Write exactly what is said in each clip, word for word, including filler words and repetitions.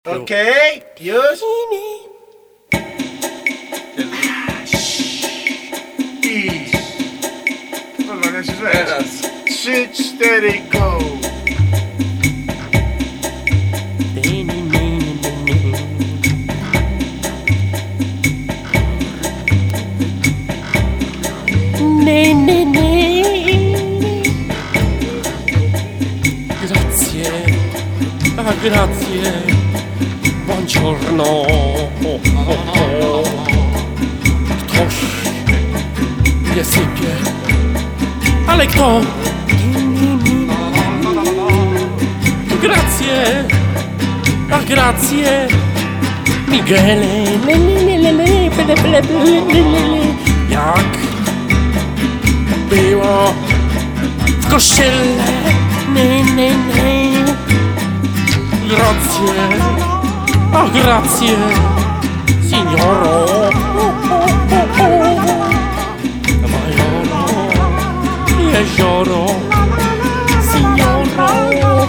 Okej, już? I... Pozwolę się rzecz. Teraz. Trzy, cztery, go! Ne, ne, ne. Grazie, ah, grazie, buongiorno. Oh, oh, oh. Ktoś nie sypie, ale kto? Grazie, ah, grazie, Miguele. Le, le, le, le, le, le, le, le, le. Jak było w kościele, ne, ne, ne. Grazie, a grazie, signoro. Majoro, jezioro, signoro.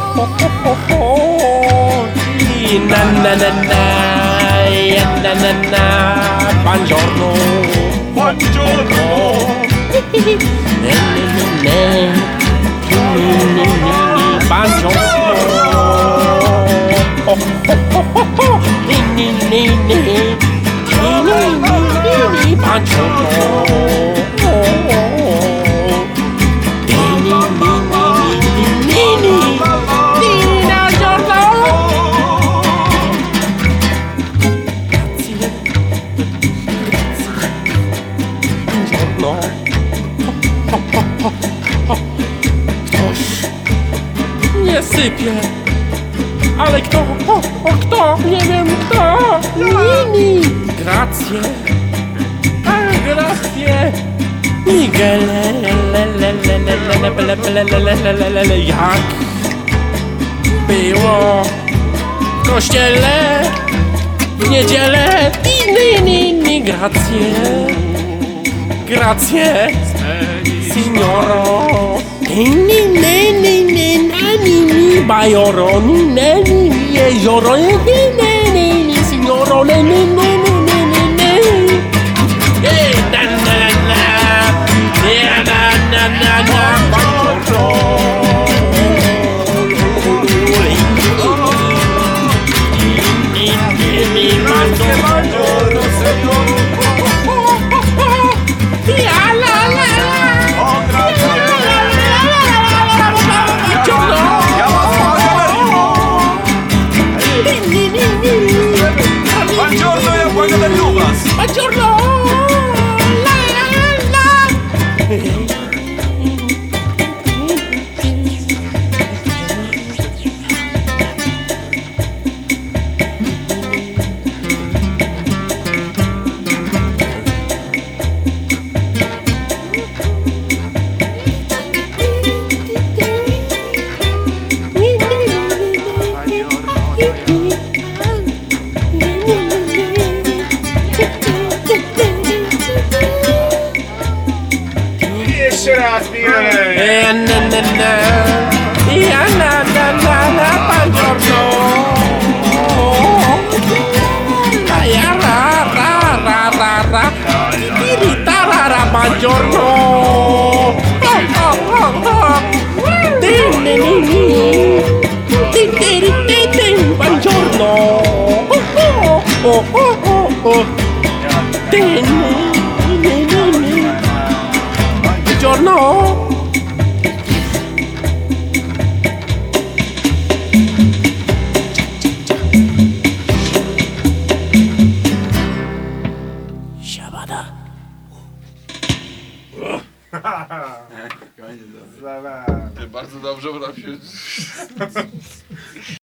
I na na na na, ja na na na, buongiorno. Buongiorno! Ne, ne, ne, ne. Ne, ne, ne, ne. Buongiorno. Oh, oh, oh, oh, oh. Ne, ne, ne, ne. Ne, ne, ne, ne, ne. Buongiorno. Oh, oh, oh. Ne, ne, ne, ne, ne, ne, ne. Buongiorno. Grazie. Buongiorno. Ktoś nie sypie, ale kto? O, o kto? Nie wiem kto. Nini. Grazie, a grazie. Miguele, le, le, le, le, le, le, le, le, le, le, le, le, le. Jak było w kościele w niedzielę. Nini, nini, grazie. Grazie, signoro. Ni ni ni ni ni ni ni baioro ni ni ni ni jezioro ni ni ni ni signoro ni ni ni ni ni ni ni. Eh na na na, eh na na na na, buongiorno. Ni ni ni ni buongiorno, signoro. Buongiorno e buona dell'uvas! Buongiorno! La la la! Jeszcze raz, Miguel! E na na na, ja na na na na, buongiorno. La ya ra ra ra ra ra, tiri tarara, buongiorno. Oh oh oh oh, din din din, din din din din, buongiorno. Oh oh oh oh oh, din din din din. Buongiorno. Siabada. Koniec. Zaraz. Bardzo dobrze, bo tam się...